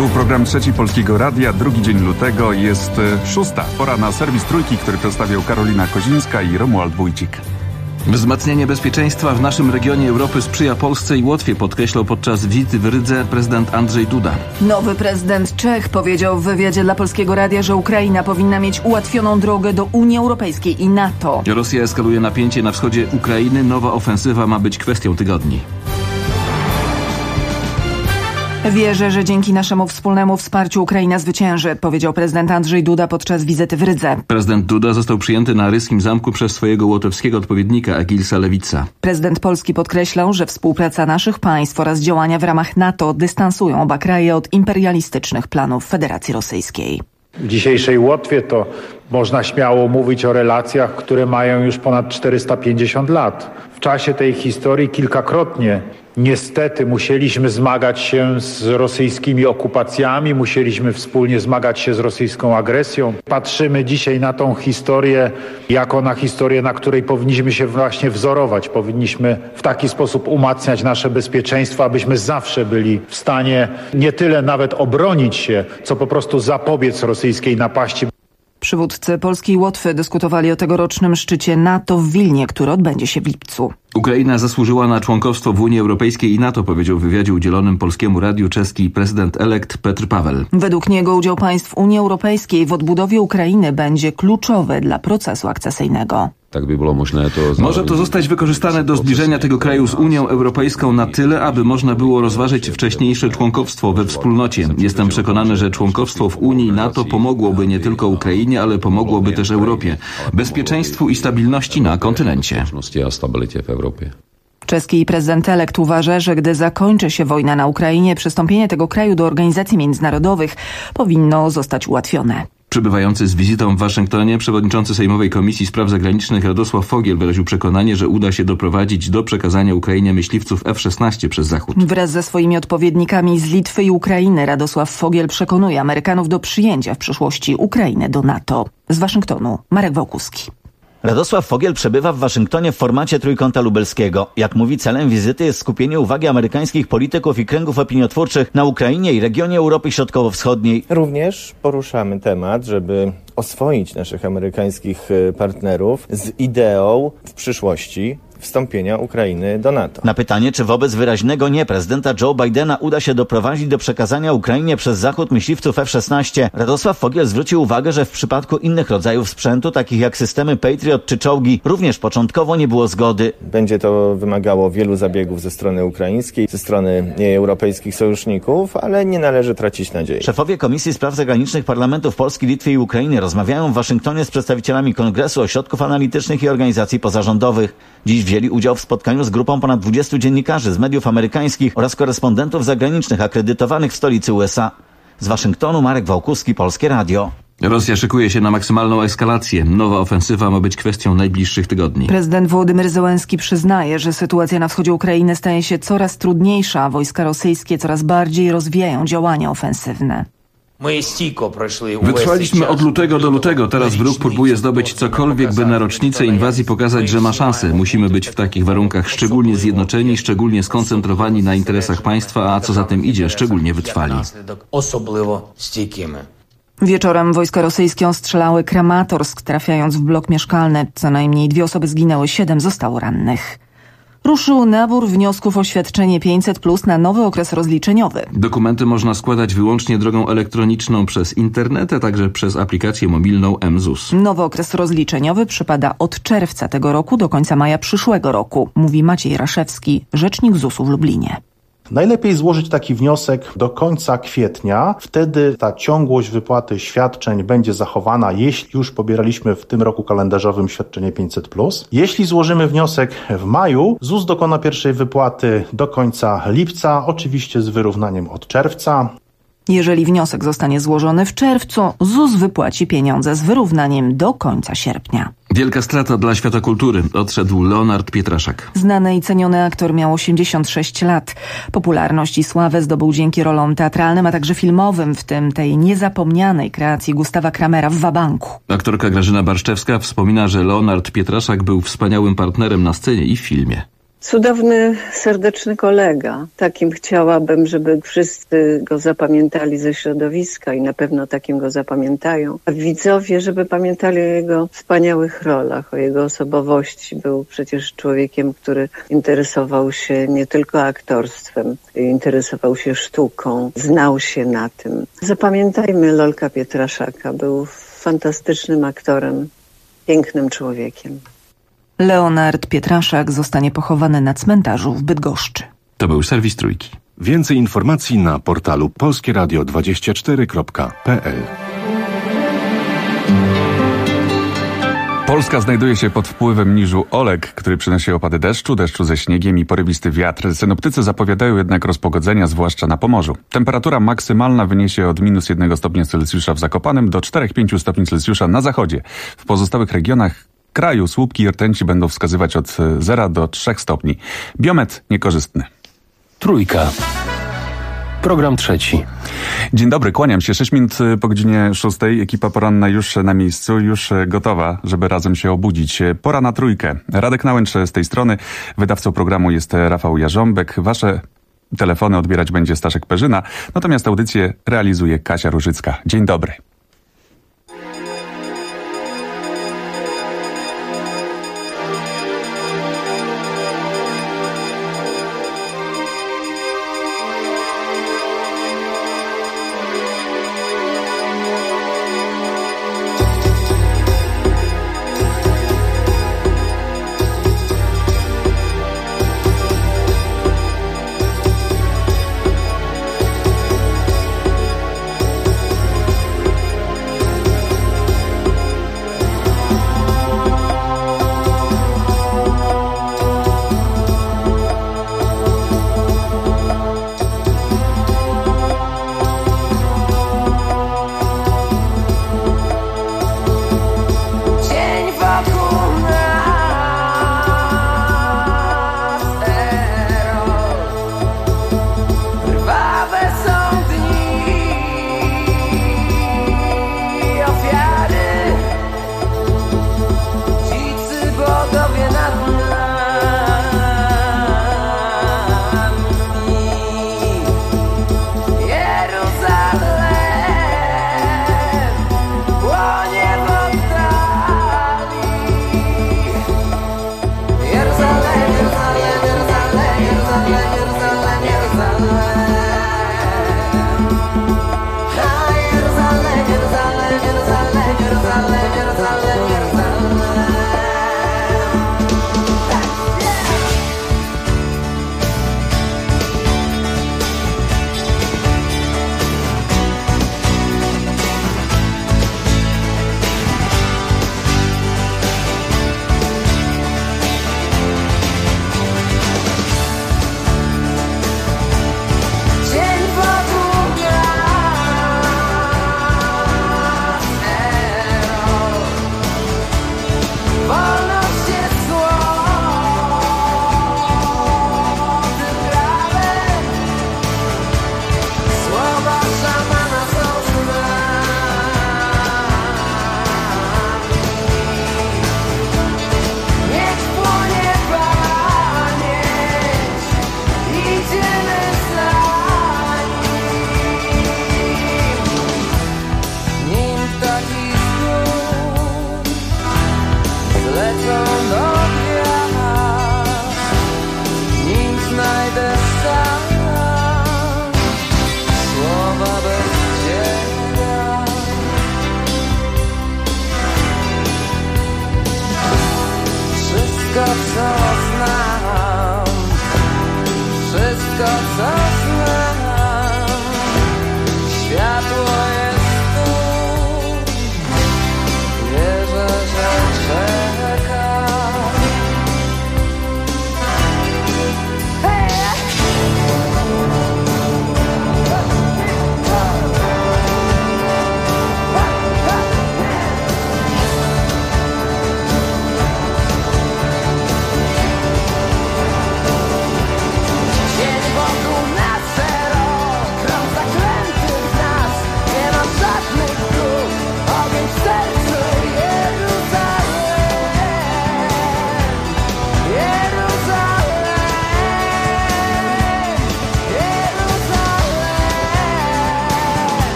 Tu program Trzeci Polskiego Radia, drugi dzień lutego, jest 6. Pora na serwis Trójki, który przedstawiał Karolina Kozińska i Romuald Wójcik. Wzmacnianie bezpieczeństwa w naszym regionie Europy sprzyja Polsce i Łotwie, podkreślał podczas wizyty w Rydze prezydent Andrzej Duda. Nowy prezydent Czech powiedział w wywiadzie dla Polskiego Radia, że Ukraina powinna mieć ułatwioną drogę do Unii Europejskiej i NATO. Rosja eskaluje napięcie na wschodzie Ukrainy. Nowa ofensywa ma być kwestią tygodni. Wierzę, że dzięki naszemu wspólnemu wsparciu Ukraina zwycięży, powiedział prezydent Andrzej Duda podczas wizyty w Rydze. Prezydent Duda został przyjęty na Ryskim Zamku przez swojego łotewskiego odpowiednika Egilsa Lewica. Prezydent Polski podkreślał, że współpraca naszych państw oraz działania w ramach NATO dystansują oba kraje od imperialistycznych planów Federacji Rosyjskiej. W dzisiejszej Łotwie to można śmiało mówić o relacjach, które mają już ponad 450 lat. W czasie tej historii kilkakrotnie niestety musieliśmy zmagać się z rosyjskimi okupacjami, musieliśmy wspólnie zmagać się z rosyjską agresją. Patrzymy dzisiaj na tą historię jako na historię, na której powinniśmy się właśnie wzorować. Powinniśmy w taki sposób umacniać nasze bezpieczeństwo, abyśmy zawsze byli w stanie nie tyle nawet obronić się, co po prostu zapobiec rosyjskiej napaści. Przywódcy Polski i Łotwy dyskutowali o tegorocznym szczycie NATO w Wilnie, który odbędzie się w lipcu. Ukraina zasłużyła na członkostwo w Unii Europejskiej i NATO, powiedział w wywiadzie udzielonym Polskiemu Radiu czeski prezydent-elekt Petr Paweł. Według niego udział państw Unii Europejskiej w odbudowie Ukrainy będzie kluczowy dla procesu akcesyjnego. Tak by było Może to zostać wykorzystane do zbliżenia tego kraju z Unią Europejską na tyle, aby można było rozważyć wcześniejsze członkowstwo we wspólnocie. Jestem przekonany, że członkowstwo w Unii i NATO pomogłoby nie tylko Ukrainie, ale pomogłoby też Europie, bezpieczeństwu i stabilności na kontynencie. Czeski prezydent-elekt uważa, że gdy zakończy się wojna na Ukrainie, przystąpienie tego kraju do organizacji międzynarodowych powinno zostać ułatwione. Przybywający z wizytą w Waszyngtonie przewodniczący Sejmowej Komisji Spraw Zagranicznych Radosław Fogiel wyraził przekonanie, że uda się doprowadzić do przekazania Ukrainie myśliwców F-16 przez Zachód. Wraz ze swoimi odpowiednikami z Litwy i Ukrainy Radosław Fogiel przekonuje Amerykanów do przyjęcia w przyszłości Ukrainy do NATO. Z Waszyngtonu Marek Wałkuski. Radosław Fogiel przebywa w Waszyngtonie w formacie Trójkąta Lubelskiego. Jak mówi, celem wizyty jest skupienie uwagi amerykańskich polityków i kręgów opiniotwórczych na Ukrainie i regionie Europy Środkowo-Wschodniej. Również poruszamy temat, żeby oswoić naszych amerykańskich partnerów z ideą w przyszłości wstąpienia Ukrainy do NATO. Na pytanie, czy wobec wyraźnego nie prezydenta Joe Bidena uda się doprowadzić do przekazania Ukrainie przez Zachód myśliwców F-16, Radosław Fogiel zwrócił uwagę, że w przypadku innych rodzajów sprzętu, takich jak systemy Patriot czy czołgi, również początkowo nie było zgody. Będzie to wymagało wielu zabiegów ze strony ukraińskiej, ze strony europejskich sojuszników, ale nie należy tracić nadziei. Szefowie Komisji Spraw Zagranicznych parlamentów Polski, Litwy i Ukrainy rozmawiają w Waszyngtonie z przedstawicielami Kongresu, ośrodków analitycznych i organizacji pozarządowych. Dziś wzięli udział w spotkaniu z grupą ponad 20 dziennikarzy z mediów amerykańskich oraz korespondentów zagranicznych akredytowanych w stolicy USA. Z Waszyngtonu Marek Wałkuski, Polskie Radio. Rosja szykuje się na maksymalną eskalację. Nowa ofensywa ma być kwestią najbliższych tygodni. Prezydent Wołodymyr Zełenski przyznaje, że sytuacja na wschodzie Ukrainy staje się coraz trudniejsza, a wojska rosyjskie coraz bardziej rozwijają działania ofensywne. Wytrwaliśmy od lutego do lutego. Teraz wróg próbuje zdobyć cokolwiek, by na rocznicę inwazji pokazać, że ma szansę. Musimy być w takich warunkach szczególnie zjednoczeni, szczególnie skoncentrowani na interesach państwa, a co za tym idzie, szczególnie wytrwali. Wieczorem wojska rosyjskie ostrzelały Kramatorsk, trafiając w blok mieszkalny. Co najmniej 2 osoby zginęły, 7 zostało rannych. Ruszył nabór wniosków o świadczenie 500+ na nowy okres rozliczeniowy. Dokumenty można składać wyłącznie drogą elektroniczną przez internet, a także przez aplikację mobilną mZUS. Nowy okres rozliczeniowy przypada od czerwca tego roku do końca maja przyszłego roku, mówi Maciej Raszewski, rzecznik ZUS-u w Lublinie. Najlepiej złożyć taki wniosek do końca kwietnia. Wtedy ta ciągłość wypłaty świadczeń będzie zachowana, jeśli już pobieraliśmy w tym roku kalendarzowym świadczenie 500+. Jeśli złożymy wniosek w maju, ZUS dokona pierwszej wypłaty do końca lipca, oczywiście z wyrównaniem od czerwca. Jeżeli wniosek zostanie złożony w czerwcu, ZUS wypłaci pieniądze z wyrównaniem do końca sierpnia. Wielka strata dla świata kultury. Odszedł Leonard Pietraszak. Znany i ceniony aktor miał 86 lat. Popularność i sławę zdobył dzięki rolom teatralnym, a także filmowym, w tym tej niezapomnianej kreacji Gustawa Kramera w Wabanku. Aktorka Grażyna Barszczewska wspomina, że Leonard Pietraszak był wspaniałym partnerem na scenie i w filmie. Cudowny, serdeczny kolega. Takim chciałabym, żeby wszyscy go zapamiętali ze środowiska i na pewno takim go zapamiętają. A widzowie, żeby pamiętali o jego wspaniałych rolach, o jego osobowości. Był przecież człowiekiem, który interesował się nie tylko aktorstwem, interesował się sztuką, znał się na tym. Zapamiętajmy Lolka Pietraszaka. Był fantastycznym aktorem, pięknym człowiekiem. Leonard Pietraszak zostanie pochowany na cmentarzu w Bydgoszczy. To był serwis Trójki. Więcej informacji na portalu polskieradio24.pl. Polska znajduje się pod wpływem niżu Oleg, który przynosi opady deszczu ze śniegiem i porywisty wiatr. Synoptycy zapowiadają jednak rozpogodzenia, zwłaszcza na Pomorzu. Temperatura maksymalna wyniesie od -1 stopnia Celsjusza w Zakopanem do 4-5 stopni Celsjusza na zachodzie. W pozostałych regionach kraju słupki rtęci będą wskazywać od 0 do 3 stopni. Biometr niekorzystny. Trójka. Program trzeci. Dzień dobry, kłaniam się. 6 minut po godzinie 6. Ekipa poranna już na miejscu, już gotowa, żeby razem się obudzić. Pora na Trójkę. Radek Nałęcz z tej strony. Wydawcą programu jest Rafał Jarząbek. Wasze telefony odbierać będzie Staszek Perzyna. Natomiast audycję realizuje Kasia Różycka. Dzień dobry.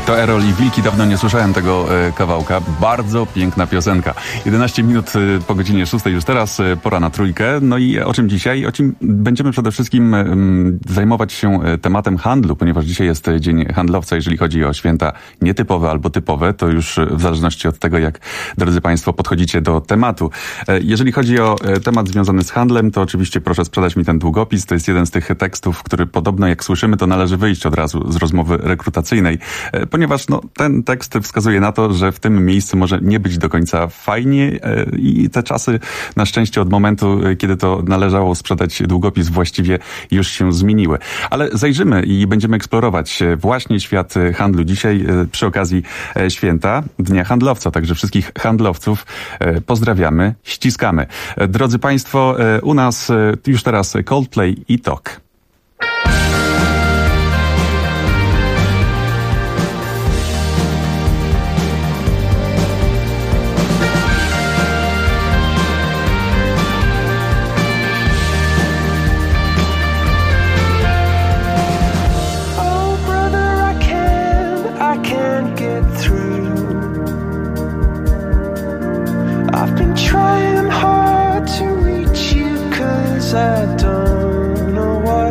To Errol i Wilki, dawno nie słyszałem tego kawałka. Bardzo piękna piosenka. 11 minut po godzinie 6 już teraz, pora na trójkę. No i o czym dzisiaj? O czym będziemy przede wszystkim zajmować się tematem handlu, ponieważ dzisiaj jest Dzień Handlowca. Jeżeli chodzi o święta nietypowe albo typowe, to już w zależności od tego, jak, drodzy Państwo, podchodzicie do tematu. Jeżeli chodzi o temat związany z handlem, to oczywiście proszę sprzedać mi ten długopis. To jest jeden z tych tekstów, który podobno, jak słyszymy, to należy wyjść od razu z rozmowy rekrutacyjnej, ponieważ ten tekst wskazuje na to, że w tym miejscu może nie być do końca fajnie i te czasy, na szczęście, od momentu, kiedy to należało sprzedać długopis, właściwie już się zmieniły. Ale zajrzymy i będziemy eksplorować właśnie świat handlu dzisiaj przy okazji święta Dnia Handlowca. Także wszystkich handlowców pozdrawiamy, ściskamy. Drodzy Państwo, u nas już teraz Coldplay i Talk. I don't know what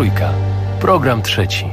Trójka. Program trzeci.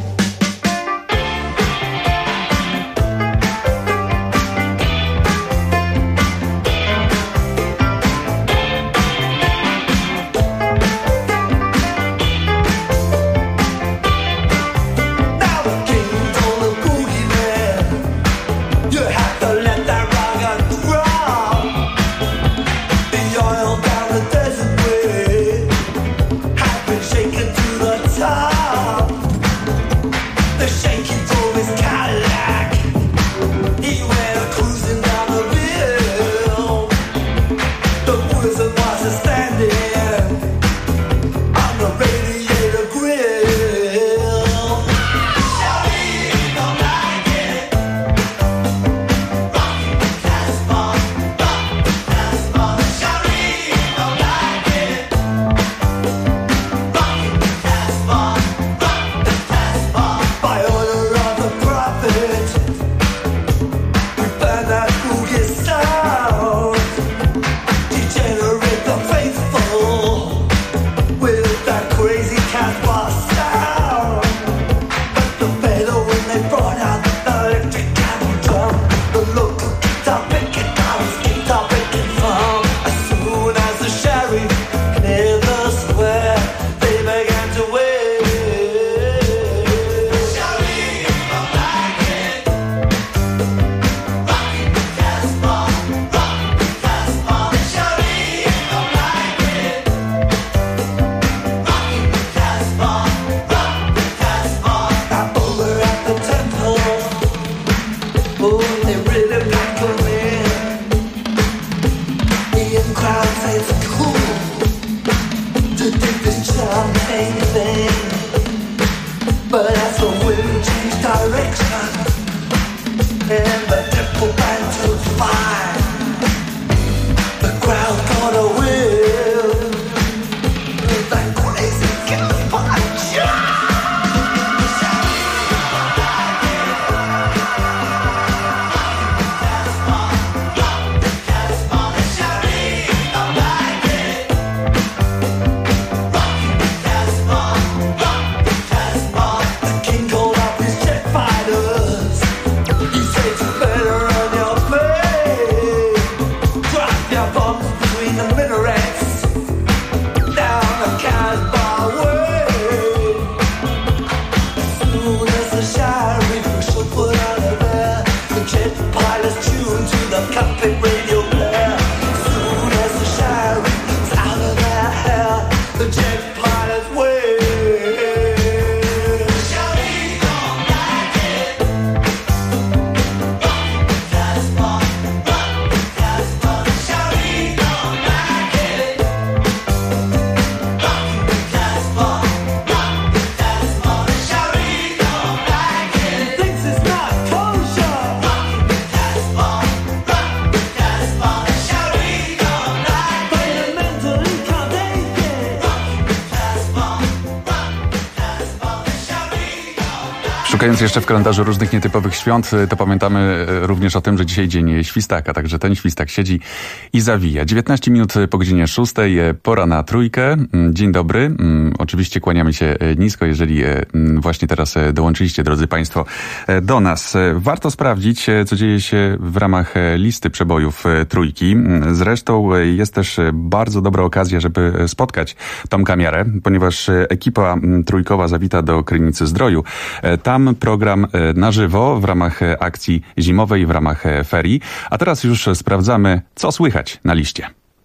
Szukając jeszcze w kalendarzu różnych nietypowych świąt, to pamiętamy również o tym, że dzisiaj dzień świstaka, także ten świstak siedzi i zawija. 19 minut po godzinie 6, pora na Trójkę. Dzień dobry. Oczywiście kłaniamy się nisko, jeżeli właśnie teraz dołączyliście, drodzy Państwo, do nas. Warto sprawdzić, co dzieje się w ramach listy przebojów Trójki. Zresztą jest też bardzo dobra okazja, żeby spotkać Tomka Miarę, ponieważ ekipa trójkowa zawita do Krynicy Zdroju. Tam program na żywo w ramach akcji zimowej, w ramach ferii. A teraz już sprawdzamy, co słychać na liście.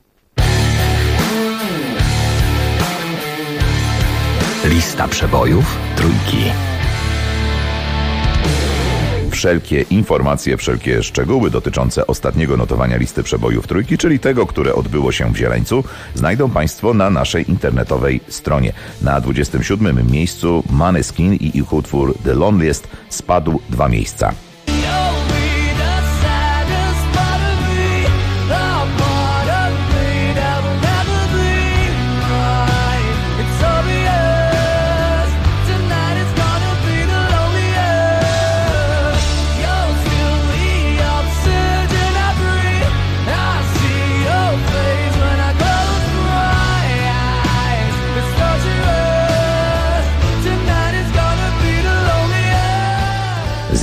Lista przebojów Trójki. Wszelkie informacje, wszelkie szczegóły dotyczące ostatniego notowania listy przebojów Trójki, czyli tego, które odbyło się w Zieleńcu, znajdą Państwo na naszej internetowej stronie. Na 27. miejscu Måneskin i ich utwór The Loneliest spadł 2 miejsca.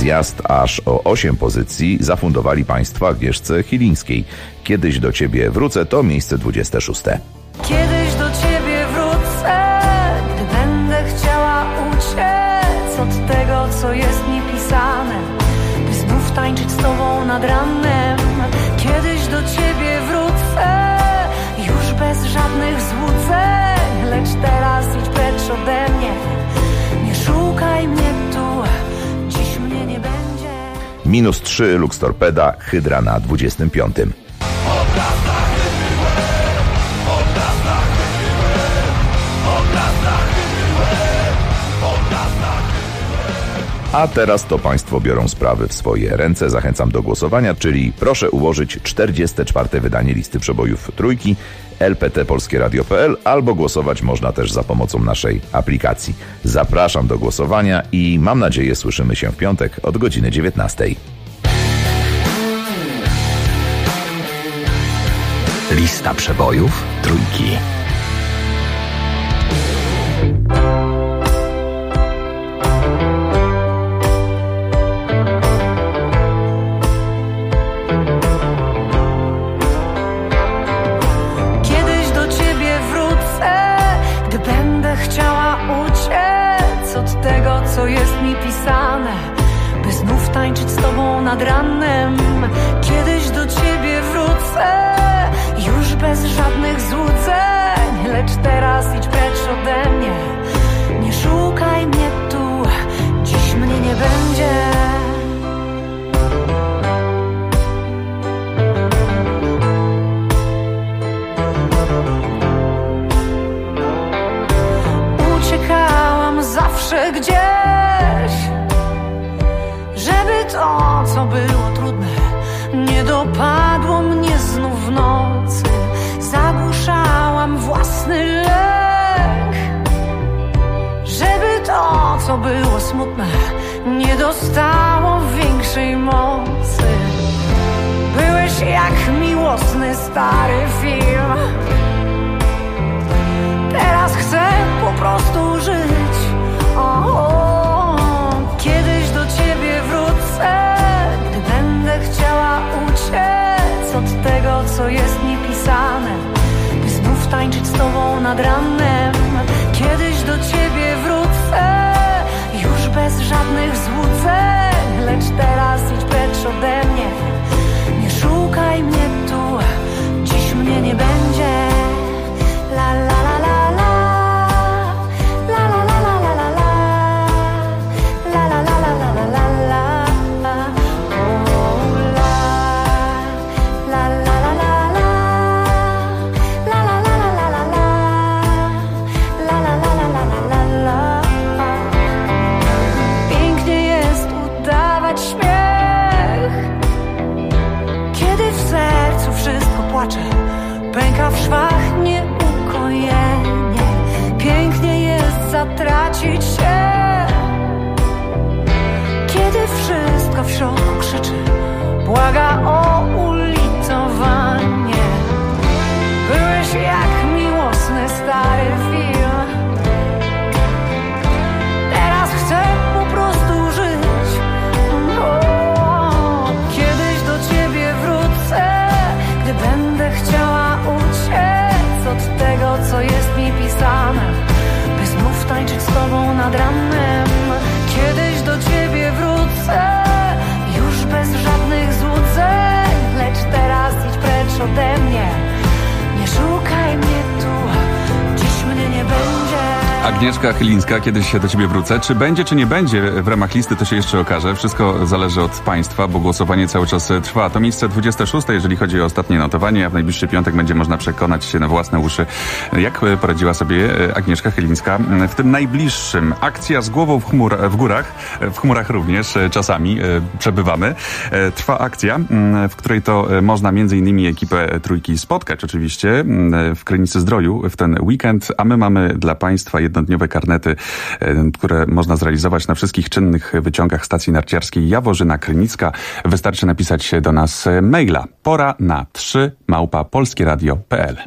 Zjazd aż o 8 pozycji zafundowali państwo Agnieszce Chylińskiej. Kiedyś do ciebie wrócę to miejsce 26. Kiedyś do ciebie wrócę, gdy będę chciała uciec od tego, co jest mi pisane, by znów tańczyć z tobą nad ranem. Kiedyś do ciebie wrócę, już bez żadnych złudzeń, lecz teraz idź precz ode mnie, nie szukaj mnie tu, dziś mnie nie będzie. -3 Lux Torpeda, Hydra na 25. A teraz to państwo biorą sprawy w swoje ręce. Zachęcam do głosowania, czyli proszę ułożyć 44. wydanie listy przebojów Trójki, lpt.polskieradio.pl, albo głosować można też za pomocą naszej aplikacji. Zapraszam do głosowania i mam nadzieję słyszymy się w piątek od godziny 19. Lista przebojów Trójki. Chciała uciec od tego, co jest mi pisane, by znów tańczyć z tobą nad ranem. Kiedyś do ciebie wrócę, już bez żadnych złudzeń, lecz teraz idź precz ode mnie, nie szukaj mnie tu, dziś mnie nie będzie. Zawsze gdzieś, żeby to, co było trudne, nie dopadło mnie znów w nocy. Zagłuszałam własny lęk, żeby to, co było smutne, nie dostało większej mocy. Byłeś jak miłosny stary film, teraz chcę po prostu żyć. Kiedyś do ciebie wrócę, gdy będę chciała uciec od tego, co jest mi pisane, by znów tańczyć z tobą nad ranem. Kiedyś do ciebie wrócę, już bez żadnych złudzeń, lecz teraz idź precz ode mnie, nie szukaj mnie tu, dziś mnie nie będzie. La la la la. Pęka w szwach nieukojenie, pięknie jest zatracić się, kiedy wszystko w środku krzyczy, błaga o ulitowanie. Byłeś jak miłosny stary film, teraz chcę po prostu żyć. Kiedyś do ciebie wrócę, gdy będę chciała uciec od tego, co jest mi pisane, by znów tańczyć z tobą nad ranem. Kiedyś do ciebie wrócę, już bez żadnych złudzeń, lecz teraz idź precz ode mnie, nie szukaj mnie tu, dziś mnie nie będzie. Agnieszka Chylińska, kiedyś się do ciebie wrócę. Czy będzie, czy nie będzie w ramach listy, to się jeszcze okaże. Wszystko zależy od państwa, bo głosowanie cały czas trwa. To miejsce 26, jeżeli chodzi o ostatnie notowanie, a w najbliższy piątek będzie można przekonać się na własne uszy, jak poradziła sobie Agnieszka Chylińska w tym najbliższym. Akcja z głową w górach, w chmurach również czasami przebywamy. Trwa akcja, w której to można m.in. ekipę Trójki spotkać oczywiście w Krynicy Zdroju w ten weekend, a my mamy dla państwa jednodniowe karnety, które można zrealizować na wszystkich czynnych wyciągach stacji narciarskiej Jaworzyna Krynicka. Wystarczy napisać do nas maila pora na 3@polskieradio.pl.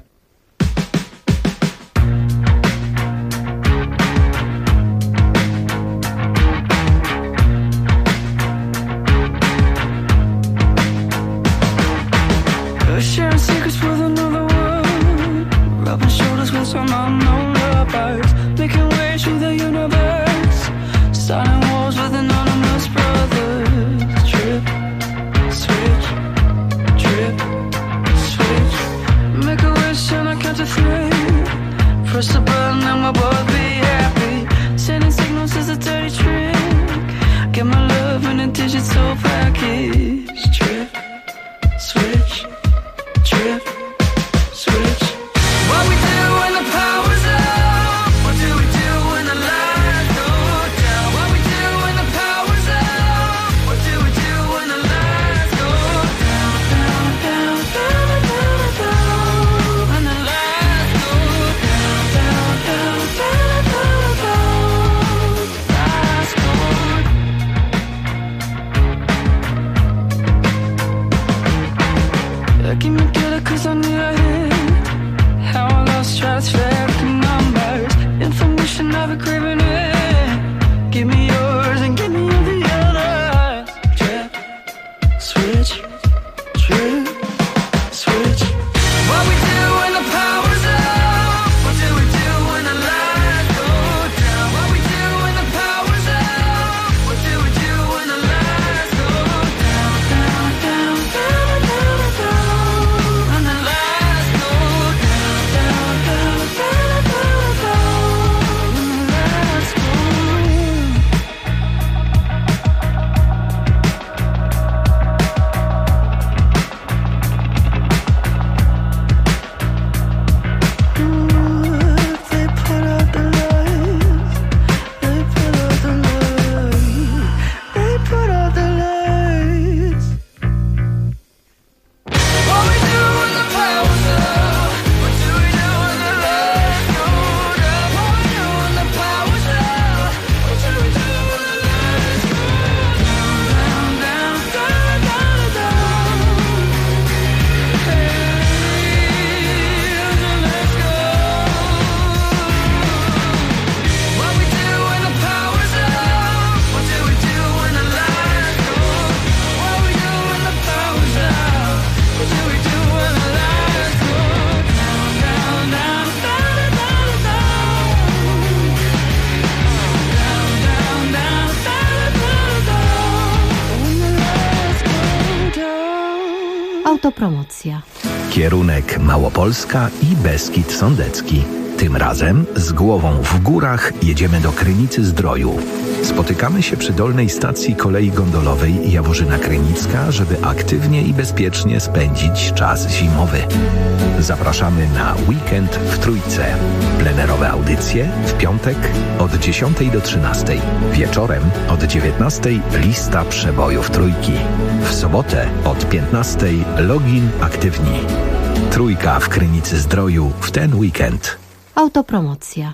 Autopromocja. Kierunek Małopolska i Beskid Sądecki. Tym razem z głową w górach jedziemy do Krynicy-Zdroju. Spotykamy się przy dolnej stacji kolei gondolowej Jaworzyna Krynicka, żeby aktywnie i bezpiecznie spędzić czas zimowy. Zapraszamy na weekend w Trójce. Plenerowe audycje w piątek od 10 do 13. Wieczorem od 19 lista przebojów Trójki. W sobotę od 15 login aktywni. Trójka w Krynicy-Zdroju w ten weekend. Autopromocja.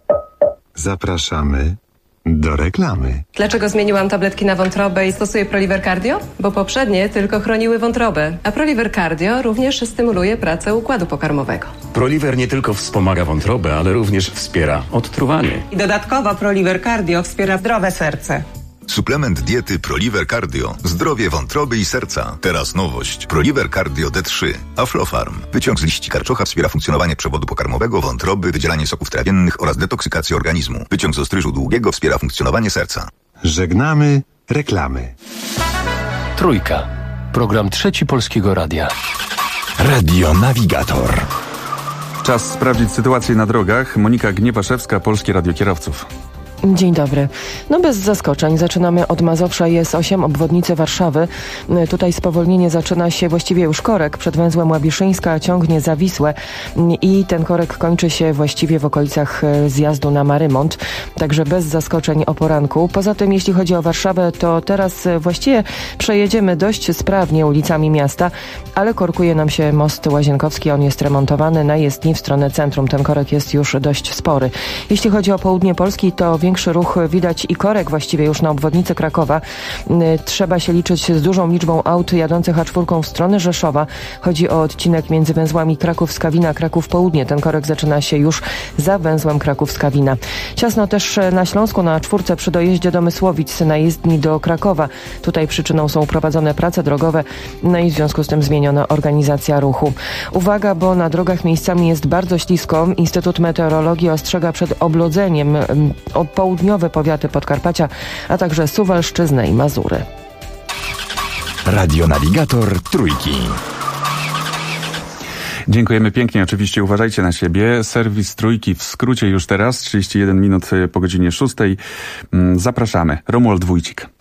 Zapraszamy do reklamy. Dlaczego zmieniłam tabletki na wątrobę i stosuję Proliver Cardio? Bo poprzednie tylko chroniły wątrobę, a Proliver Cardio również stymuluje pracę układu pokarmowego. Proliver nie tylko wspomaga wątrobę, ale również wspiera odtruwanie. I dodatkowo Proliver Cardio wspiera zdrowe serce. Suplement diety Proliver Cardio. Zdrowie wątroby i serca. Teraz nowość. Proliver Cardio D3. Aflofarm. Wyciąg z liści karczocha wspiera funkcjonowanie przewodu pokarmowego, wątroby, wydzielanie soków trawiennych oraz detoksykację organizmu. Wyciąg z ostryżu długiego wspiera funkcjonowanie serca. Żegnamy reklamy. Trójka. Program Trzeci Polskiego Radia. Radio Navigator. Czas sprawdzić sytuację na drogach. Monika Gniewaszewska, Polskie Radio Kierowców. Dzień dobry. Bez zaskoczeń. Zaczynamy od Mazowsza i S8, obwodnicy Warszawy. Tutaj spowolnienie zaczyna się właściwie już korek przed węzłem Łabiszyńska, ciągnie za Wisłę i ten korek kończy się właściwie w okolicach zjazdu na Marymont. Także bez zaskoczeń o poranku. Poza tym, jeśli chodzi o Warszawę, to teraz właściwie przejedziemy dość sprawnie ulicami miasta, ale korkuje nam się most Łazienkowski. On jest remontowany na jezdni w stronę centrum. Ten korek jest już dość spory. Jeśli chodzi o południe Polski, to większy ruch widać i korek właściwie już na obwodnicy Krakowa. Trzeba się liczyć z dużą liczbą aut jadących A4 w stronę Rzeszowa. Chodzi o odcinek między węzłami Kraków-Skawina, Kraków-Południe. Ten korek zaczyna się już za węzłem Kraków-Skawina. Ciasno też na Śląsku na A4 przy dojeździe do Mysłowic na jezdni do Krakowa. Tutaj przyczyną są prowadzone prace drogowe, i w związku z tym zmieniona organizacja ruchu. Uwaga, bo na drogach miejscami jest bardzo ślisko. Instytut Meteorologii ostrzega przed oblodzeniem południowe powiaty Podkarpacia, a także Suwalszczyznę i Mazury. Radio Navigator Trójki. Dziękujemy pięknie. Oczywiście uważajcie na siebie. Serwis Trójki w skrócie już teraz. 31 minut po godzinie 6. Zapraszamy. Romuald Wójcik.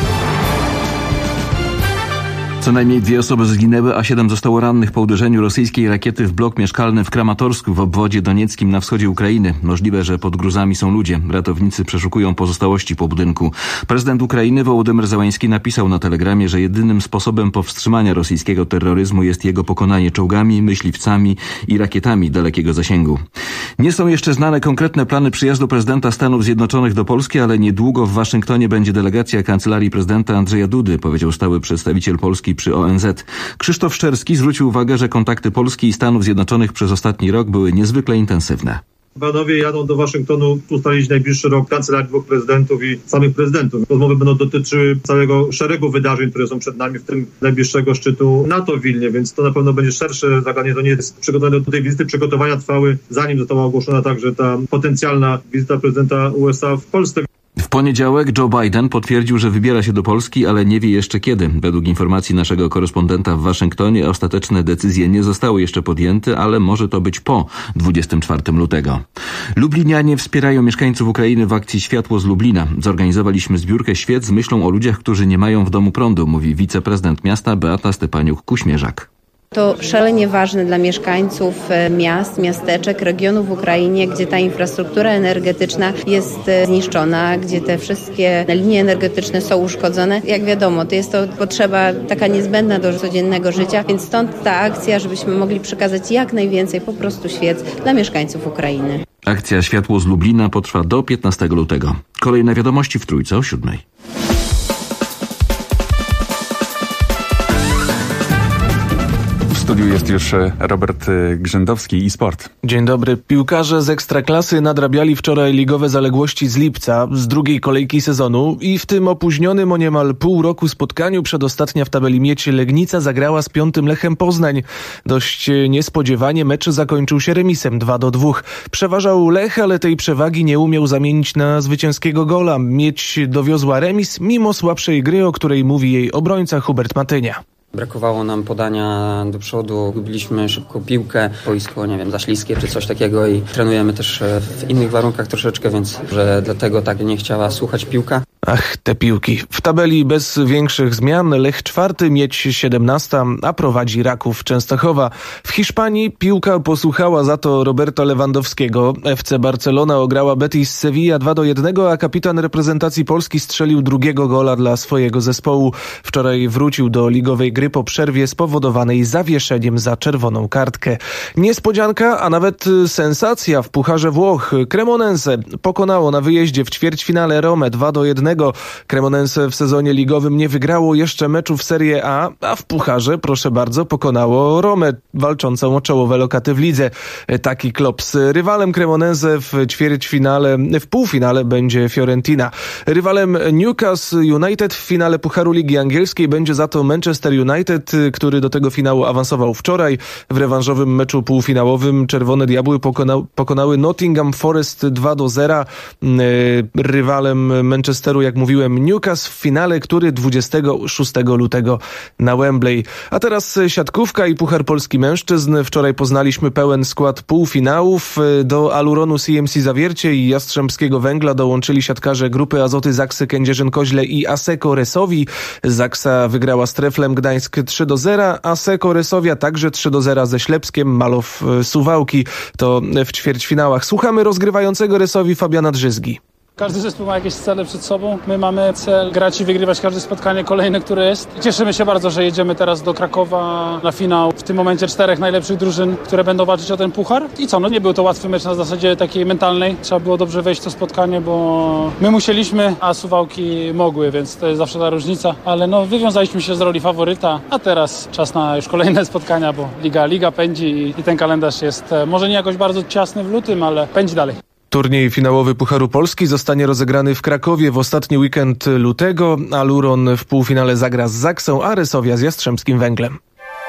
Co najmniej 2 osoby zginęły, a 7 zostało rannych po uderzeniu rosyjskiej rakiety w blok mieszkalny w Kramatorsku w obwodzie donieckim na wschodzie Ukrainy. Możliwe, że pod gruzami są ludzie. Ratownicy przeszukują pozostałości po budynku. Prezydent Ukrainy Wołodymyr Zełański napisał na telegramie, że jedynym sposobem powstrzymania rosyjskiego terroryzmu jest jego pokonanie czołgami, myśliwcami i rakietami dalekiego zasięgu. Nie są jeszcze znane konkretne plany przyjazdu prezydenta Stanów Zjednoczonych do Polski, ale niedługo w Waszyngtonie będzie delegacja kancelarii prezydenta Andrzeja Dudy, powiedział stały przedstawiciel Polski przy ONZ. Krzysztof Szczerski zwrócił uwagę, że kontakty Polski i Stanów Zjednoczonych przez ostatni rok były niezwykle intensywne. Panowie jadą do Waszyngtonu ustalić najbliższy rok kancelarii 2 prezydentów i samych prezydentów. Rozmowy będą dotyczyły całego szeregu wydarzeń, które są przed nami, w tym najbliższego szczytu NATO w Wilnie, więc to na pewno będzie szersze zagadnienie. To nie jest przygotowane do tej wizyty. Przygotowania trwały, zanim została ogłoszona także ta potencjalna wizyta prezydenta USA w Polsce. W poniedziałek Joe Biden potwierdził, że wybiera się do Polski, ale nie wie jeszcze kiedy. Według informacji naszego korespondenta w Waszyngtonie ostateczne decyzje nie zostały jeszcze podjęte, ale może to być po 24 lutego. Lublinianie wspierają mieszkańców Ukrainy w akcji Światło z Lublina. Zorganizowaliśmy zbiórkę świec z myślą o ludziach, którzy nie mają w domu prądu, mówi wiceprezydent miasta Beata Stepaniuk-Kuśmierzak. To szalenie ważne dla mieszkańców miast, miasteczek, regionów w Ukrainie, gdzie ta infrastruktura energetyczna jest zniszczona, gdzie te wszystkie linie energetyczne są uszkodzone. Jak wiadomo, to jest to potrzeba taka niezbędna do codziennego życia, więc stąd ta akcja, żebyśmy mogli przekazać jak najwięcej po prostu świec dla mieszkańców Ukrainy. Akcja Światło z Lublina potrwa do 15 lutego. Kolejne wiadomości w Trójce o 7. W studiu jest już Robert Grzędowski i Sport. Dzień dobry. Piłkarze z Ekstraklasy nadrabiali wczoraj ligowe zaległości z lipca, z drugiej kolejki sezonu i w tym opóźnionym o niemal pół roku spotkaniu przedostatnia w tabeli Miedź Legnica zagrała z 5. Lechem Poznań. Dość niespodziewanie mecz zakończył się remisem 2-2. Przeważał Lech, ale tej przewagi nie umiał zamienić na zwycięskiego gola. Miedź dowiozła remis mimo słabszej gry, o której mówi jej obrońca Hubert Matynia. Brakowało nam podania do przodu, gubiliśmy szybko piłkę, boisko, za śliskie czy coś takiego i trenujemy też w innych warunkach troszeczkę, więc że dlatego tak nie chciała słuchać piłka. Ach, te piłki. W tabeli bez większych zmian Lech 4, Miedź 17, a prowadzi Raków Częstochowa. W Hiszpanii piłka posłuchała za to Roberto Lewandowskiego. FC Barcelona ograła Betis Sevilla 2-1, a kapitan reprezentacji Polski strzelił drugiego gola dla swojego zespołu. Wczoraj wrócił do ligowej gry po przerwie spowodowanej zawieszeniem za czerwoną kartkę. Niespodzianka, a nawet sensacja w Pucharze Włoch. Cremonense pokonało na wyjeździe w ćwierćfinale Romę 2-1. Cremonense w sezonie ligowym nie wygrało jeszcze meczu w Serie A, a w Pucharze, proszę bardzo, pokonało Romę, walczącą o czołowe lokaty w lidze. Taki klops. Rywalem Cremonense w półfinale będzie Fiorentina. Rywalem Newcastle United w finale Pucharu Ligi Angielskiej będzie za to Manchester United, który do tego finału awansował wczoraj. W rewanżowym meczu półfinałowym Czerwone Diabły pokonały Nottingham Forest 2-0. Rywalem Manchesteru, jak mówiłem, Newcastle w finale, który 26 lutego na Wembley. A teraz siatkówka i Puchar Polski Mężczyzn. Wczoraj poznaliśmy pełen skład półfinałów. Do Aluronu CMC Zawiercie i Jastrzębskiego Węgla dołączyli siatkarze Grupy Azoty Zaksy Kędzierzyn-Koźle i Asseco Resowi. Zaksa wygrała z Treflem Gdańsk 3-0, Asseco Resowia także 3-0 ze Ślepskiem Malow Suwałki. To w ćwierćfinałach. Słuchamy rozgrywającego Resowi Fabiana Drzyzgi. Każdy zespół ma jakieś cele przed sobą. My mamy cel grać i wygrywać każde spotkanie kolejne, które jest. Cieszymy się bardzo, że jedziemy teraz do Krakowa na finał. W tym momencie 4 najlepszych drużyn, które będą walczyć o ten puchar. I co, nie był to łatwy mecz na zasadzie takiej mentalnej. Trzeba było dobrze wejść w to spotkanie, bo my musieliśmy, a Suwałki mogły, więc to jest zawsze ta różnica. Ale wywiązaliśmy się z roli faworyta, a teraz czas na już kolejne spotkania, bo liga pędzi i ten kalendarz jest może nie jakoś bardzo ciasny w lutym, ale pędzi dalej. Turniej finałowy Pucharu Polski zostanie rozegrany w Krakowie w ostatni weekend lutego. Aluron w półfinale zagra z Zaksą, a Resowia z Jastrzębskim Węglem.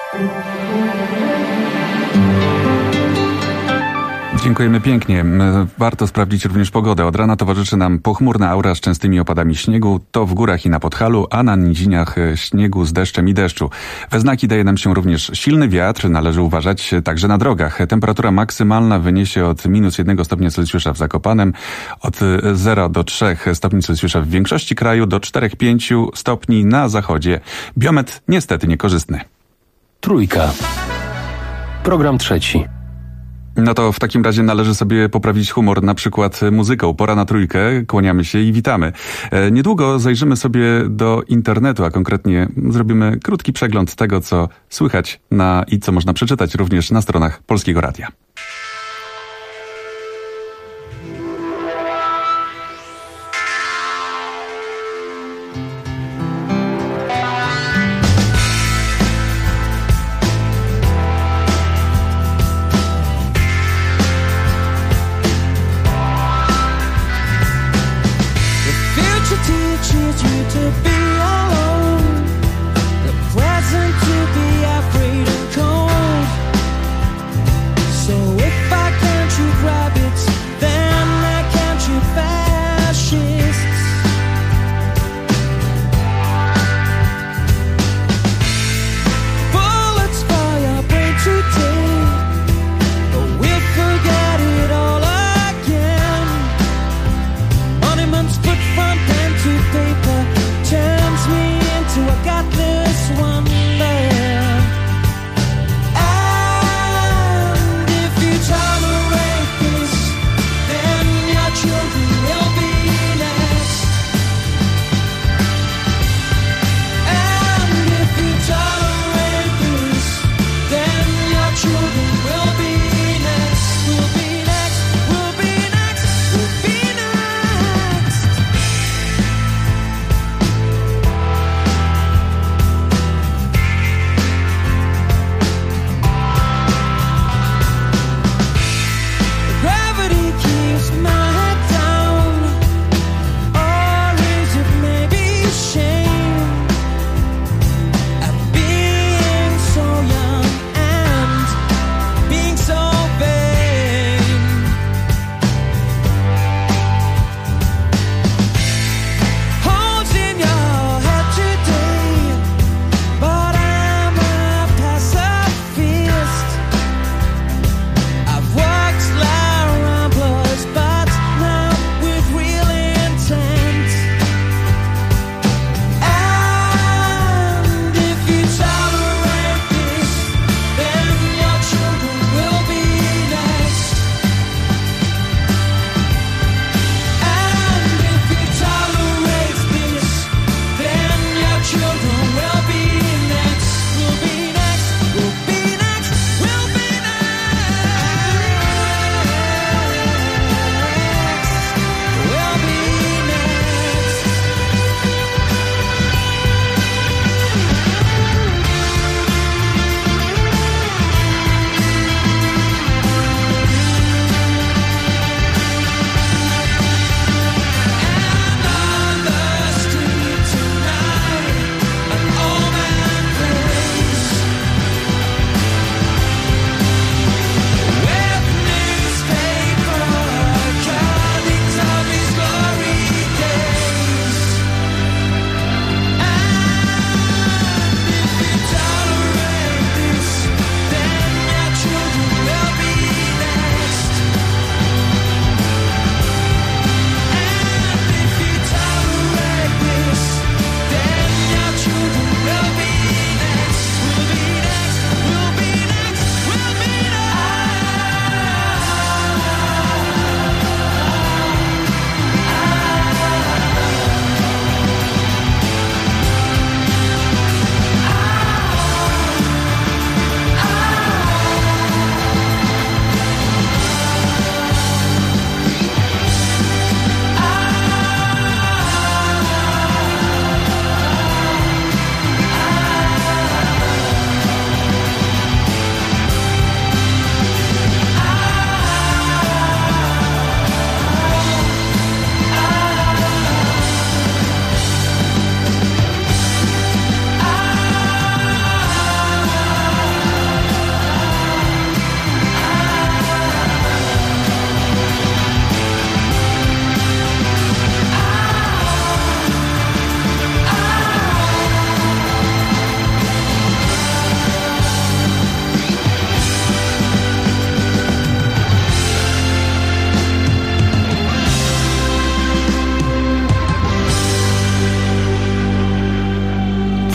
Dziękujemy pięknie. Warto sprawdzić również pogodę. Od rana towarzyszy nam pochmurna aura z częstymi opadami śniegu. To w górach i na Podhalu, a na nizinach śniegu z deszczem i deszczu. We znaki daje nam się również silny wiatr. Należy uważać także na drogach. Temperatura maksymalna wyniesie od -1 stopnia Celsjusza w Zakopanem, od 0 do 3 stopni Celsjusza w większości kraju, do 4-5 stopni na zachodzie. Biometr niestety niekorzystny. Trójka. Program trzeci. No to w takim razie należy sobie poprawić humor, na przykład muzyką. Pora na trójkę, kłaniamy się i witamy. Niedługo zajrzymy sobie do internetu, a konkretnie zrobimy krótki przegląd tego, co słychać i co można przeczytać również na stronach Polskiego Radia.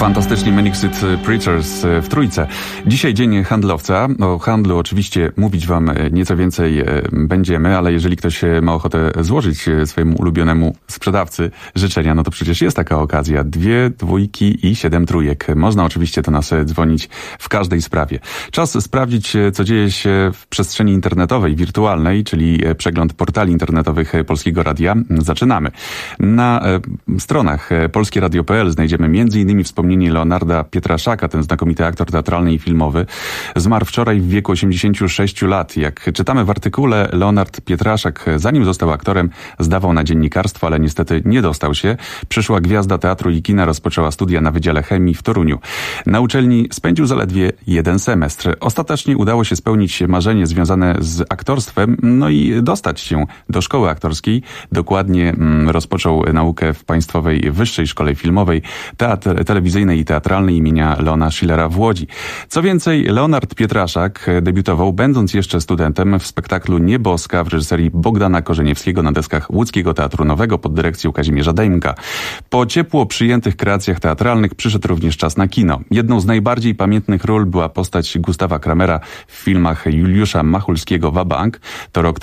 Fantastycznie Manic Preachers w Trójce. Dzisiaj dzień handlowca. O handlu oczywiście mówić wam nieco więcej będziemy, ale jeżeli ktoś ma ochotę złożyć swojemu ulubionemu sprzedawcy życzenia, no to przecież jest taka okazja. 2 dwójki i 7 trójek. Można oczywiście do nas dzwonić w każdej sprawie. Czas sprawdzić, co dzieje się w przestrzeni internetowej, wirtualnej, czyli przegląd portali internetowych Polskiego Radia. Zaczynamy. Na stronach polskieradio.pl znajdziemy m.in. wspomnienie Leonarda Pietraszaka, ten znakomity aktor teatralny i filmowy. Zmarł wczoraj w wieku 86 lat. Jak czytamy w artykule, Leonard Pietraszak, zanim został aktorem, zdawał na dziennikarstwo, ale niestety nie dostał się. Przyszła gwiazda teatru i kina rozpoczęła studia na Wydziale Chemii w Toruniu. Na uczelni spędził zaledwie 1 semestr. Ostatecznie udało się spełnić marzenie związane z aktorstwem, no i dostać się do szkoły aktorskiej. Dokładnie rozpoczął naukę w Państwowej Wyższej Szkole Filmowej, telewizyjnej i teatralnej imienia Leona Schillera w Łodzi. Co więcej, Leonard Pietraszak debiutował, będąc jeszcze studentem, w spektaklu Nieboska w reżyserii Bogdana Korzeniewskiego na deskach Łódzkiego Teatru Nowego pod dyrekcją Kazimierza Dejmka. Po ciepło przyjętych kreacjach teatralnych przyszedł również czas na kino. Jedną z najbardziej pamiętnych ról była postać Gustawa Kramera w filmach Juliusza Machulskiego Wabank, to rok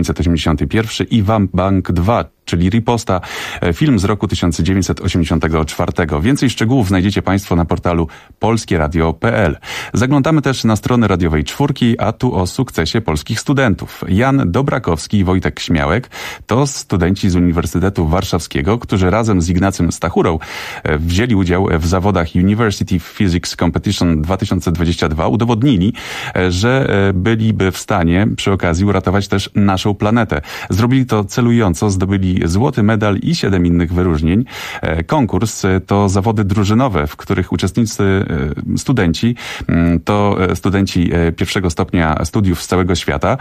1981, i Wabank 2, czyli Riposta, film z roku 1984. Więcej szczegółów znajdziecie Państwo na portalu polskieradio.pl. Zaglądamy też na stronę radiowej Czwórki, a tu o sukcesie polskich studentów. Jan Dobrakowski i Wojtek Śmiałek to studenci z Uniwersytetu Warszawskiego, którzy razem z Ignacym Stachurą wzięli udział w zawodach University Physics Competition 2022. Udowodnili, że byliby w stanie przy okazji uratować też naszą planetę. Zrobili to celująco, zdobyli złoty medal i 7 innych wyróżnień. Konkurs to zawody drużynowe, w których uczestnicy studenci to studenci pierwszego stopnia studiów z całego świata.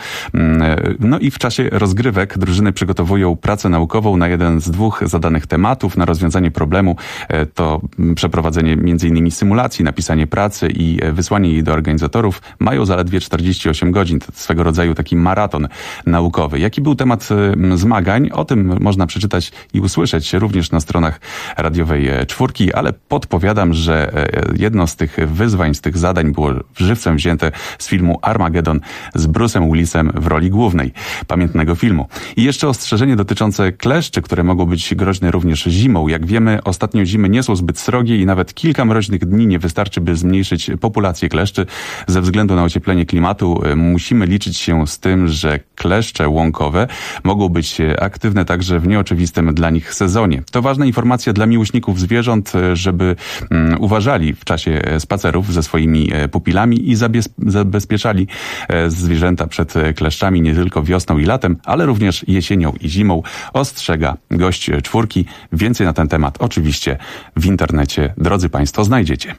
No i w czasie rozgrywek drużyny przygotowują pracę naukową na jeden z 2 zadanych tematów. Na rozwiązanie problemu to przeprowadzenie m.in. symulacji, napisanie pracy i wysłanie jej do organizatorów. Mają zaledwie 48 godzin. To swego rodzaju taki maraton naukowy. Jaki był temat zmagań? O tym można przeczytać i usłyszeć również na stronach radiowej Czwórki, ale podpowiadam, że jedno z tych wyzwań, z tych zadań było żywcem wzięte z filmu Armageddon z Bruce'em Willisem w roli głównej, pamiętnego filmu. I jeszcze ostrzeżenie dotyczące kleszczy, które mogą być groźne również zimą. Jak wiemy, ostatnio zimy nie są zbyt srogie i nawet kilka mroźnych dni nie wystarczy, by zmniejszyć populację kleszczy. Ze względu na ocieplenie klimatu musimy liczyć się z tym, że kleszcze łąkowe mogą być aktywne także w nieoczywistym dla nich sezonie. To ważna informacja dla miłośników zwierząt, żeby uważali w czasie spacerów ze swoimi pupilami i zabezpieczali zwierzęta przed kleszczami nie tylko wiosną i latem, ale również jesienią i zimą. Ostrzega gość Czwórki. Więcej na ten temat oczywiście w internecie, drodzy Państwo, znajdziecie.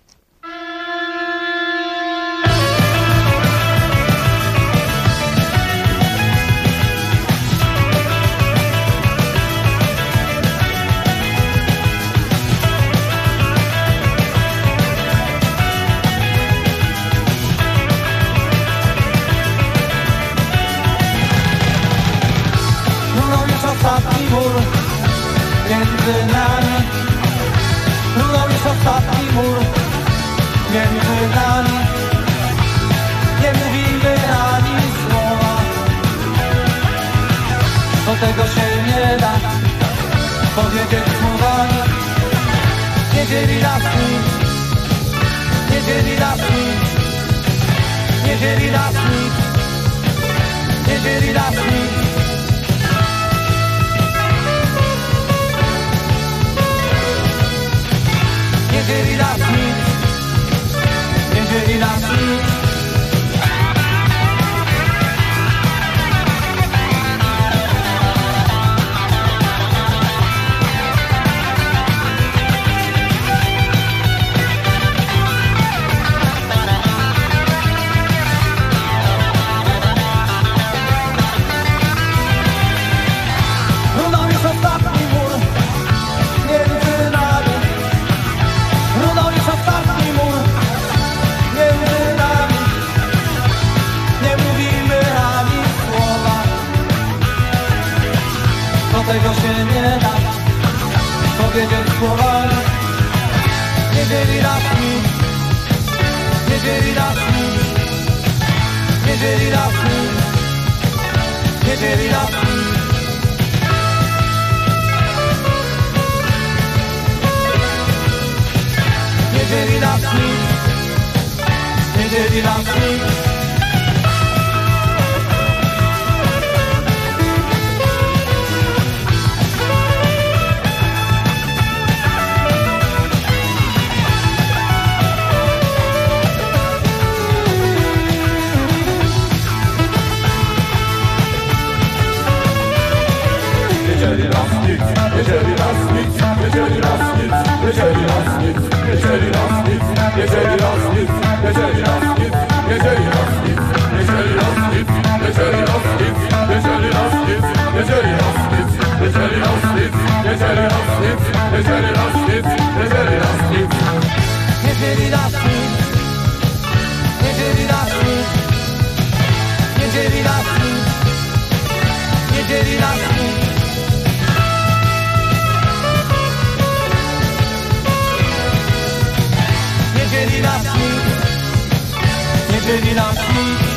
Tego się nie da powiedzieć słowami. Nie dzieli nas nic, nie dzieli nas nic, nie dzieli nas nic, nie dzieli nas nic. Nie dzieli nas nic, nie dzieli nas nic. dzieli nas nic. Wiedzieli nas nic, wiedzieli nas nic, wiedzieli nas nic, wiedzieli nas nic, wiedzieli nas nic, wiedzieli nas nic, wiedzieli nas nic, wiedzieli nas nic, wiedzieli nas nic, wiedzieli nas nic, wiedzieli nas nic, wiedzieli nas nic, wiedzieli nas nic, wiedzieli nas nic, wiedzieli nas nic, wiedzieli nas nic. Wiedzieli nas nic, wiedzieli nas nic, wiedzieli nas nic, wiedzieli nas nic. Wiedzieli nas nic, wiedzieli nas nic.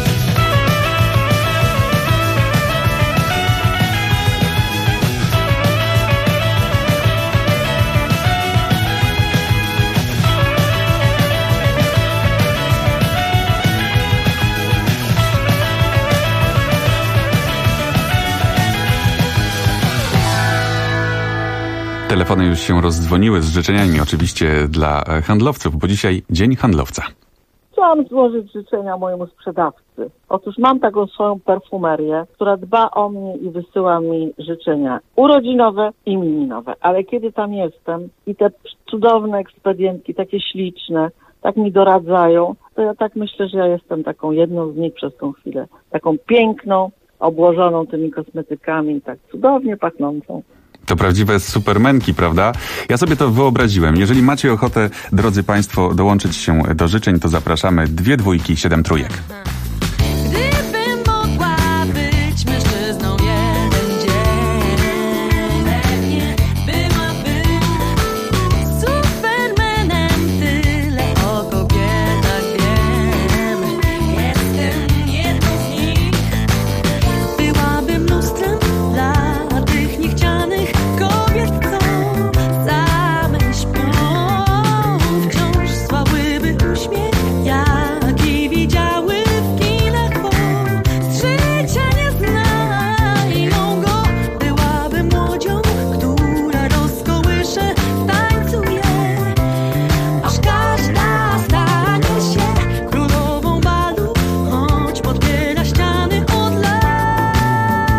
Telefony już się rozdzwoniły z życzeniami oczywiście dla handlowców, bo dzisiaj Dzień Handlowca. Chciałam złożyć życzenia mojemu sprzedawcy. Otóż mam taką swoją perfumerię, która dba o mnie i wysyła mi życzenia urodzinowe i imieninowe. Ale kiedy tam jestem i te cudowne ekspedientki, takie śliczne, tak mi doradzają, to ja tak myślę, że ja jestem taką jedną z nich przez tą chwilę. Taką piękną, obłożoną tymi kosmetykami, tak cudownie pachnącą. To prawdziwe supermenki, prawda? Ja sobie to wyobraziłem. Jeżeli macie ochotę, drodzy Państwo, dołączyć się do życzeń, to zapraszamy 2 dwójki, 7 trójek. Gdybym mogła być mężczyzną jeden dzień, pewnie byłabym supermanem, tyle o kobietach wiem. Jestem jedną z nich, byłabym lustrem dla tych niechcianych kobiet, co same śpią. Wciąż słałyby uśmiech, jaki widziały w kinach, bo z życia nie znają go. Byłabym młodzią, która rozkołysze, tańcuje, aż każda stanie się królową balu, choć podbiera ściany od lat.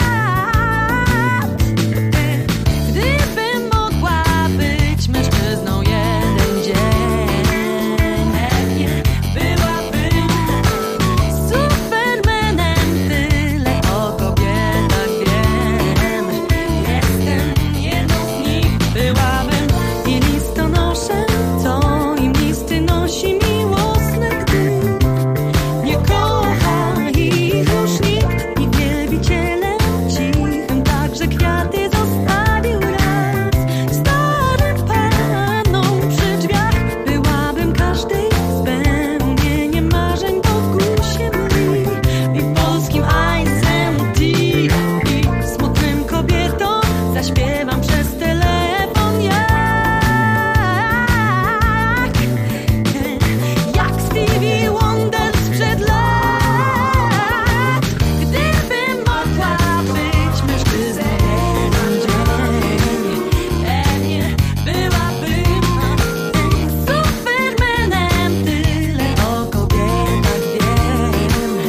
Gdybym mogła być mężczyzną jeden dzień, pewnie byłabym supermanem, tyle o kobietach wiem. Jestem jedną z nich, byłabym i listonoszem, co im listy nosi miłosne, gdy nie kocha ich już nikt, i wielbicielem cichym także kwiaty zostawił raz. Starym panom przy drzwiach byłabym każdej spełnieniem marzeń, bo w głosie mli i polskim ICMT, i smutnym kobietom zaśpiewam przez telefon jak Stevie Wonder sprzed lat. Gdybym mogła być mężczyzną jeden dzień, pewnie byłabym supermanem, tyle o kobietach wiem.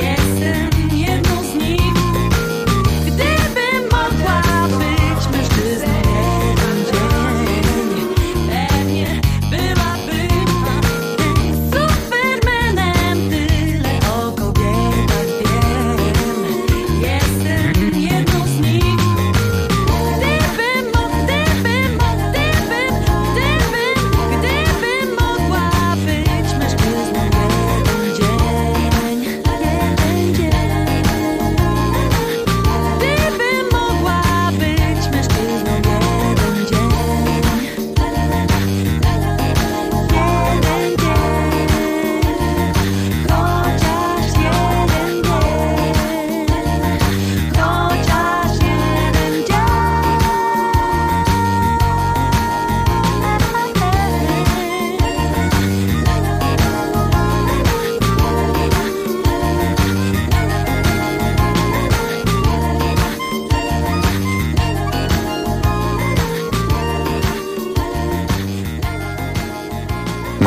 Jestem jedną z nich. Gdybym mogła być mężczyzną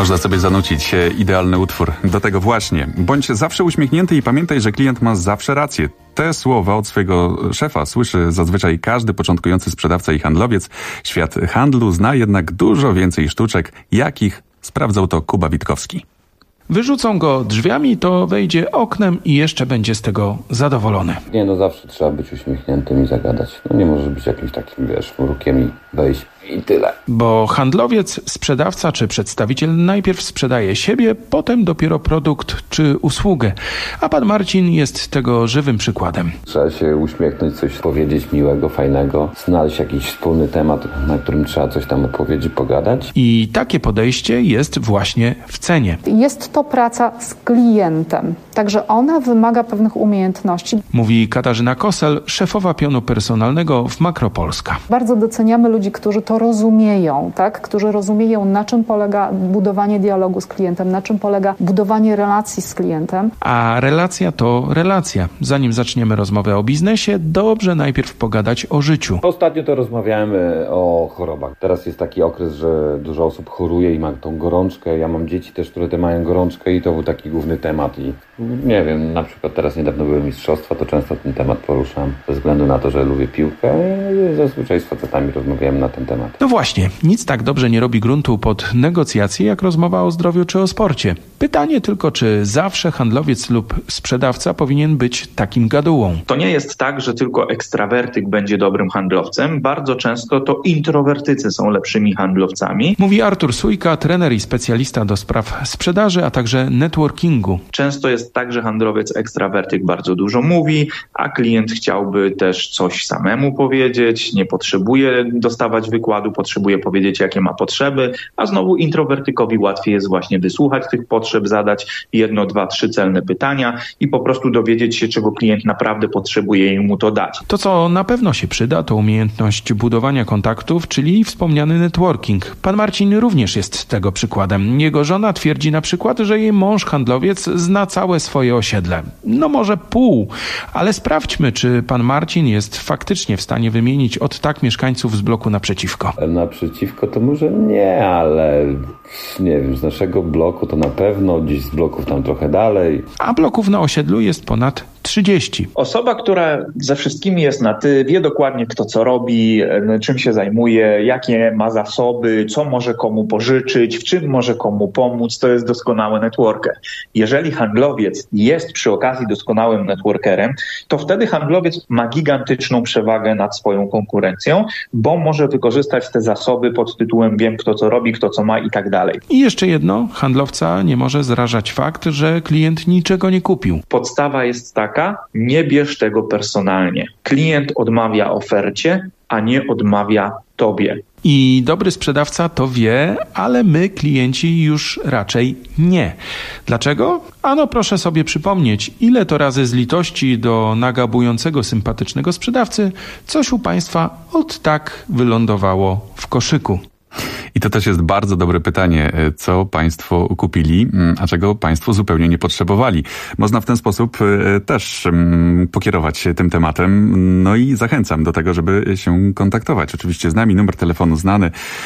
Można sobie zanucić idealny utwór. Do tego właśnie. Bądź zawsze uśmiechnięty i pamiętaj, że klient ma zawsze rację. Te słowa od swojego szefa słyszy zazwyczaj każdy początkujący sprzedawca i handlowiec. Świat handlu zna jednak dużo więcej sztuczek, jakich sprawdzał to Kuba Witkowski. Wyrzucą go drzwiami, to wejdzie oknem i jeszcze będzie z tego zadowolony. Nie, no zawsze trzeba być uśmiechniętym i zagadać. No nie możesz być jakimś takim, mrukiem i wejść i tyle. Bo handlowiec, sprzedawca czy przedstawiciel najpierw sprzedaje siebie, potem dopiero produkt czy usługę. A pan Marcin jest tego żywym przykładem. Trzeba się uśmiechnąć, coś powiedzieć miłego, fajnego, znaleźć jakiś wspólny temat, na którym trzeba coś tam opowiedzieć, pogadać. I takie podejście jest właśnie w cenie. Jest to praca z klientem, także ona wymaga pewnych umiejętności. Mówi Katarzyna Kosel, szefowa pionu personalnego w Makropolska. Bardzo doceniamy ludzi, którzy to rozumieją, tak? Którzy rozumieją, na czym polega budowanie dialogu z klientem, na czym polega budowanie relacji z klientem. A relacja to relacja. Zanim zaczniemy rozmowę o biznesie, dobrze najpierw pogadać o życiu. Ostatnio to rozmawiamy o chorobach. Teraz jest taki okres, że dużo osób choruje i ma tą gorączkę. Ja mam dzieci też, które mają gorączkę i to był taki główny temat. I nie wiem, na przykład teraz niedawno były mistrzostwa, to często ten temat poruszam ze względu na to, że lubię piłkę i zazwyczaj z facetami rozmawiamy na ten temat. No właśnie, nic tak dobrze nie robi gruntu pod negocjacje, jak rozmowa o zdrowiu czy o sporcie. Pytanie tylko, czy zawsze handlowiec lub sprzedawca powinien być takim gadułą. To nie jest tak, że tylko ekstrawertyk będzie dobrym handlowcem. Bardzo często to introwertycy są lepszymi handlowcami. Mówi Artur Sujka, trener i specjalista do spraw sprzedaży, a także networkingu. Często jest tak, że handlowiec ekstrawertyk bardzo dużo mówi, a klient chciałby też coś samemu powiedzieć, nie potrzebuje dostawać wykładu, potrzebuje powiedzieć, jakie ma potrzeby, a znowu introwertykowi łatwiej jest właśnie wysłuchać tych potrzeb, zadać 1, 2, 3 celne pytania i po prostu dowiedzieć się, czego klient naprawdę potrzebuje i mu to dać. To, co na pewno się przyda, to umiejętność budowania kontaktów, czyli wspomniany networking. Pan Marcin również jest tego przykładem. Jego żona twierdzi na przykład, że jej mąż handlowiec zna całe swoje osiedle. No może pół, ale sprawdźmy, czy pan Marcin jest faktycznie w stanie wymienić od tak mieszkańców z bloku naprzeciwko. Naprzeciwko to może nie, ale nie wiem, z naszego bloku to na pewno, gdzieś z bloków tam trochę dalej. A bloków na osiedlu jest ponad 30. Osoba, która ze wszystkimi jest na ty, wie dokładnie kto co robi, czym się zajmuje, jakie ma zasoby, co może komu pożyczyć, w czym może komu pomóc, to jest doskonały networker. Jeżeli handlowiec jest przy okazji doskonałym networkerem, to wtedy handlowiec ma gigantyczną przewagę nad swoją konkurencją, bo może wykorzystać te zasoby pod tytułem wiem kto co robi, kto co ma i tak dalej. I jeszcze jedno, handlowca nie może zrażać fakt, że klient niczego nie kupił. Podstawa jest taka, nie bierz tego personalnie. Klient odmawia ofercie, a nie odmawia tobie. I dobry sprzedawca to wie, ale my, klienci, już raczej nie. Dlaczego? Ano proszę sobie przypomnieć, ile to razy z litości do nagabującego sympatycznego sprzedawcy coś u państwa od tak wylądowało w koszyku. I to też jest bardzo dobre pytanie, co państwo kupili, a czego państwo zupełnie nie potrzebowali. Można w ten sposób też pokierować się tym tematem, no i zachęcam do tego, żeby się kontaktować. Oczywiście z nami numer telefonu znany,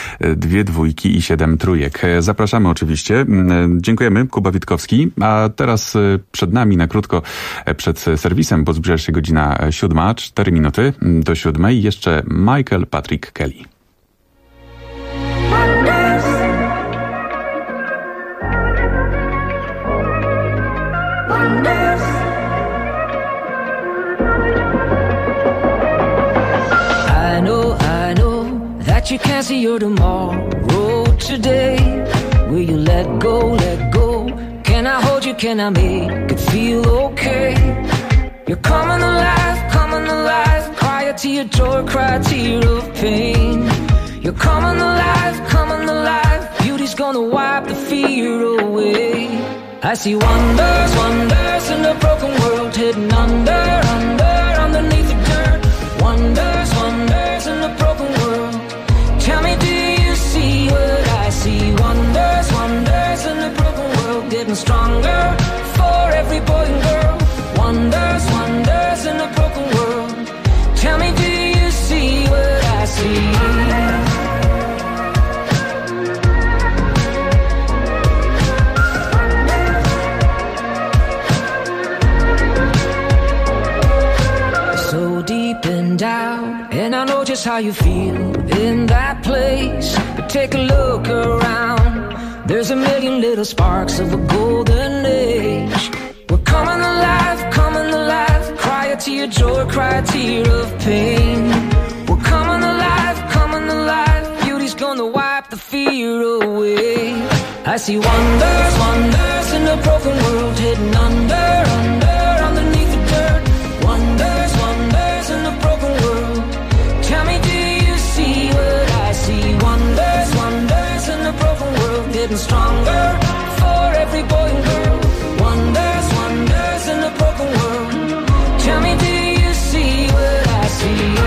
2 2 i 7 trójek. Zapraszamy oczywiście. Dziękujemy, Kuba Witkowski. A teraz przed nami na krótko przed serwisem, bo zbliża się godzina 7, 4 minuty do 7, jeszcze Michael Patrick Kelly. I know that you can't see your tomorrow today. Will you let go, let go? Can I hold you, can I make it feel okay? You're coming alive, cry a tear, joy, cry a tear of pain. You're coming alive, beauty's gonna wipe the fear away. I see wonders, wonders in a broken world, hidden underneath the dirt. Wonders, wonders in a broken world. Tell me, do you see what I see? Wonders, wonders in a broken world, getting stronger for every boy and girl. Wonders, wonders in a broken world. Tell me, do you see what I see? how you feel in that place. But take a look around. There's a million little sparks of a golden age. We're coming alive, coming alive. Cry a tear of joy, cry a tear of pain. We're coming alive, coming alive. Beauty's gonna wipe the fear away. I see wonders, wonders in a broken world, hidden under, underneath the dirt. Wonders, wonders in a broken world. Tell me, do you see what I see? Wonders, wonders in a broken world, getting stronger for every boy and girl. Wonders, wonders in a broken world. Tell me, do you see what I see?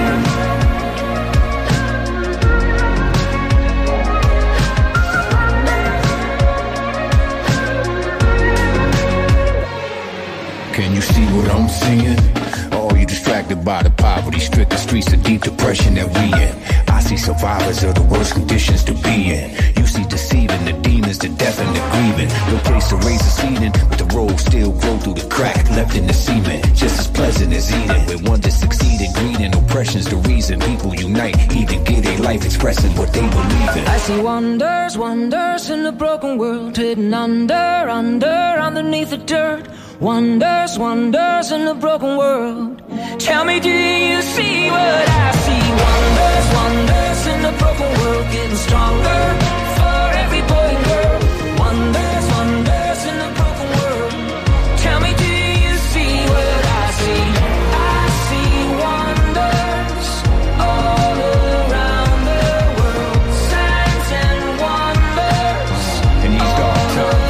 Can you see what I'm seeing? Or are you distracted by the poverty-stricken streets of deep depression that we in? I see survivors of the worst conditions to be in. You see deceiving the demons, the death and the grieving. No place to raise a seeding, but the road still grow through the crack left in the cement. Just as pleasant as eating. When one that succeeded, greed and oppression's the reason people unite. Even get a life expressing what they believe in. I see wonders, wonders in a broken world, hidden under, underneath the dirt. Wonders, wonders in a broken world. Tell me, do you see what I see? Wonders, wonders in a broken world, getting stronger for every boy and girl. Wonders, wonders in a broken world. Tell me, do you see what I see? I see wonders all around the world. Signs and wonders in these dark times.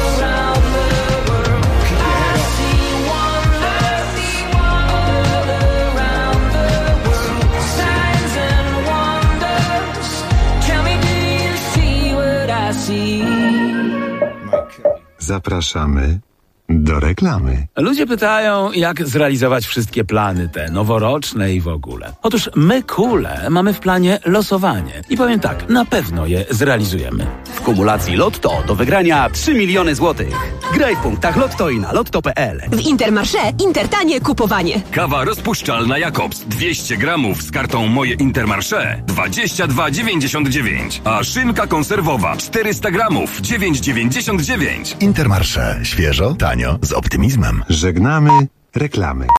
Zapraszamy do reklamy. Ludzie pytają, jak zrealizować wszystkie plany te noworoczne i w ogóle. Otóż my, Kule, mamy w planie losowanie. I powiem tak, na pewno je zrealizujemy. W kumulacji Lotto do wygrania 3 miliony złotych. Graj w punktach Lotto i na lotto.pl. W Intermarché Intertanie kupowanie. Kawa rozpuszczalna Jakobs 200 gramów z kartą Moje Intermarché 22,99. A szynka konserwowa 400 gramów 9,99. Intermarché. Świeżo, tanio, z optymizmem. Żegnamy reklamy.